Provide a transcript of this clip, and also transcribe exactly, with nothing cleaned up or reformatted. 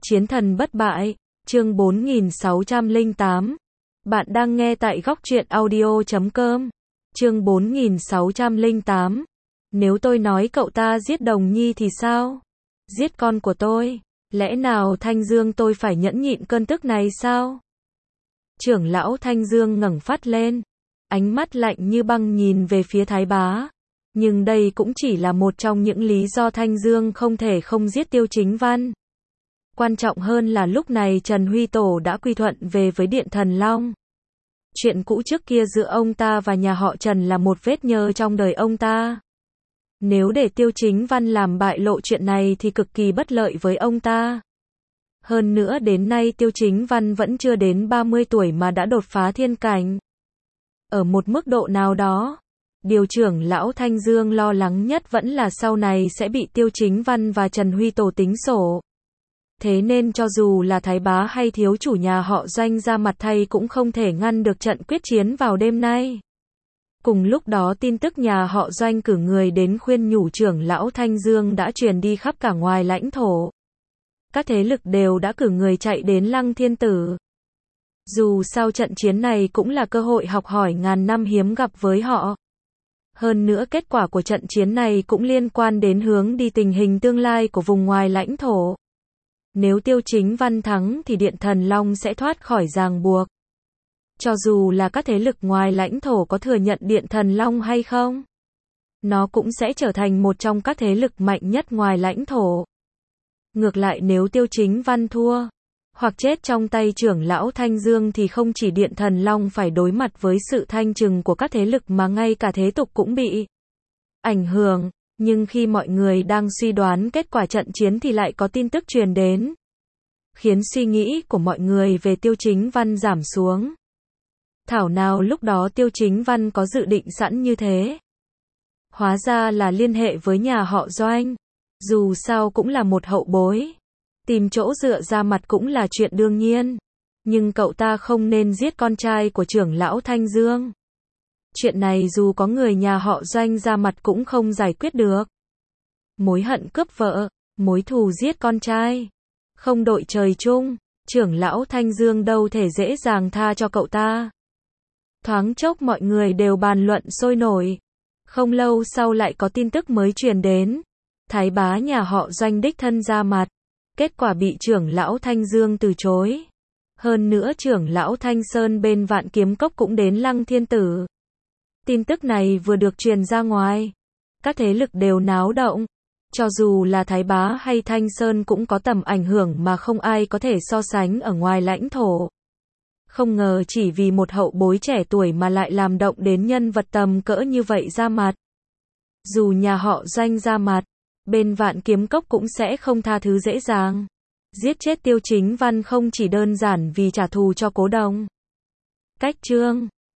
Chiến thần bất bại, chương bốn nghìn sáu trăm lẻ tám. Bạn đang nghe tại góc truyện audio chấm com. Chương bốn nghìn sáu trăm lẻ tám. Nếu tôi nói cậu ta giết Đồng Nhi thì sao? Giết con của tôi, lẽ nào Thanh Dương tôi phải nhẫn nhịn cơn tức này sao? Trưởng lão Thanh Dương ngẩng phát lên, ánh mắt lạnh như băng nhìn về phía Thái Bá. Nhưng đây cũng chỉ là một trong những lý do Thanh Dương không thể không giết Tiêu Chính Văn. Quan trọng hơn là lúc này Trần Huy Tổ đã quy thuận về với Điện Thần Long. Chuyện cũ trước kia giữa ông ta và nhà họ Trần là một vết nhơ trong đời ông ta. Nếu để Tiêu Chính Văn làm bại lộ chuyện này thì cực kỳ bất lợi với ông ta. Hơn nữa đến nay Tiêu Chính Văn vẫn chưa đến ba mươi tuổi mà đã đột phá thiên cảnh. Ở một mức độ nào đó, điều trưởng lão Thanh Dương lo lắng nhất vẫn là sau này sẽ bị Tiêu Chính Văn và Trần Huy Tổ tính sổ. Thế nên cho dù là Thái Bá hay thiếu chủ nhà họ Doanh ra mặt thay cũng không thể ngăn được trận quyết chiến vào đêm nay. Cùng lúc đó tin tức nhà họ Doanh cử người đến khuyên nhủ trưởng lão Thanh Dương đã truyền đi khắp cả ngoài lãnh thổ. Các thế lực đều đã cử người chạy đến Lăng Thiên Tử. Dù sao trận chiến này cũng là cơ hội học hỏi ngàn năm hiếm gặp với họ. Hơn nữa kết quả của trận chiến này cũng liên quan đến hướng đi tình hình tương lai của vùng ngoài lãnh thổ. Nếu Tiêu Chính Văn thắng thì Điện Thần Long sẽ thoát khỏi ràng buộc. Cho dù là các thế lực ngoài lãnh thổ có thừa nhận Điện Thần Long hay không, nó cũng sẽ trở thành một trong các thế lực mạnh nhất ngoài lãnh thổ. Ngược lại nếu Tiêu Chính Văn thua, hoặc chết trong tay trưởng lão Thanh Dương thì không chỉ Điện Thần Long phải đối mặt với sự thanh trừng của các thế lực mà ngay cả thế tục cũng bị ảnh hưởng. Nhưng khi mọi người đang suy đoán kết quả trận chiến thì lại có tin tức truyền đến, khiến suy nghĩ của mọi người về Tiêu Chính Văn giảm xuống. Thảo nào lúc đó Tiêu Chính Văn có dự định sẵn như thế. Hóa ra là liên hệ với nhà họ Doanh. Dù sao cũng là một hậu bối, tìm chỗ dựa ra mặt cũng là chuyện đương nhiên. Nhưng cậu ta không nên giết con trai của trưởng lão Thanh Dương. Chuyện này dù có người nhà họ Doanh ra mặt cũng không giải quyết được. Mối hận cướp vợ, mối thù giết con trai, không đội trời chung, trưởng lão Thanh Dương đâu thể dễ dàng tha cho cậu ta. Thoáng chốc mọi người đều bàn luận sôi nổi. Không lâu sau lại có tin tức mới truyền đến. Thái Bá nhà họ Doanh đích thân ra mặt. Kết quả bị trưởng lão Thanh Dương từ chối. Hơn nữa trưởng lão Thanh Sơn bên Vạn Kiếm Cốc cũng đến Lăng Thiên Tử. Tin tức này vừa được truyền ra ngoài, các thế lực đều náo động. Cho dù là Thái Bá hay Thanh Sơn cũng có tầm ảnh hưởng mà không ai có thể so sánh ở ngoài lãnh thổ. Không ngờ chỉ vì một hậu bối trẻ tuổi mà lại làm động đến nhân vật tầm cỡ như vậy ra mặt. Dù nhà họ Doanh ra mặt, bên Vạn Kiếm Cốc cũng sẽ không tha thứ dễ dàng. Giết chết Tiêu Chính Văn không chỉ đơn giản vì trả thù cho Cố Đồng. Cách chương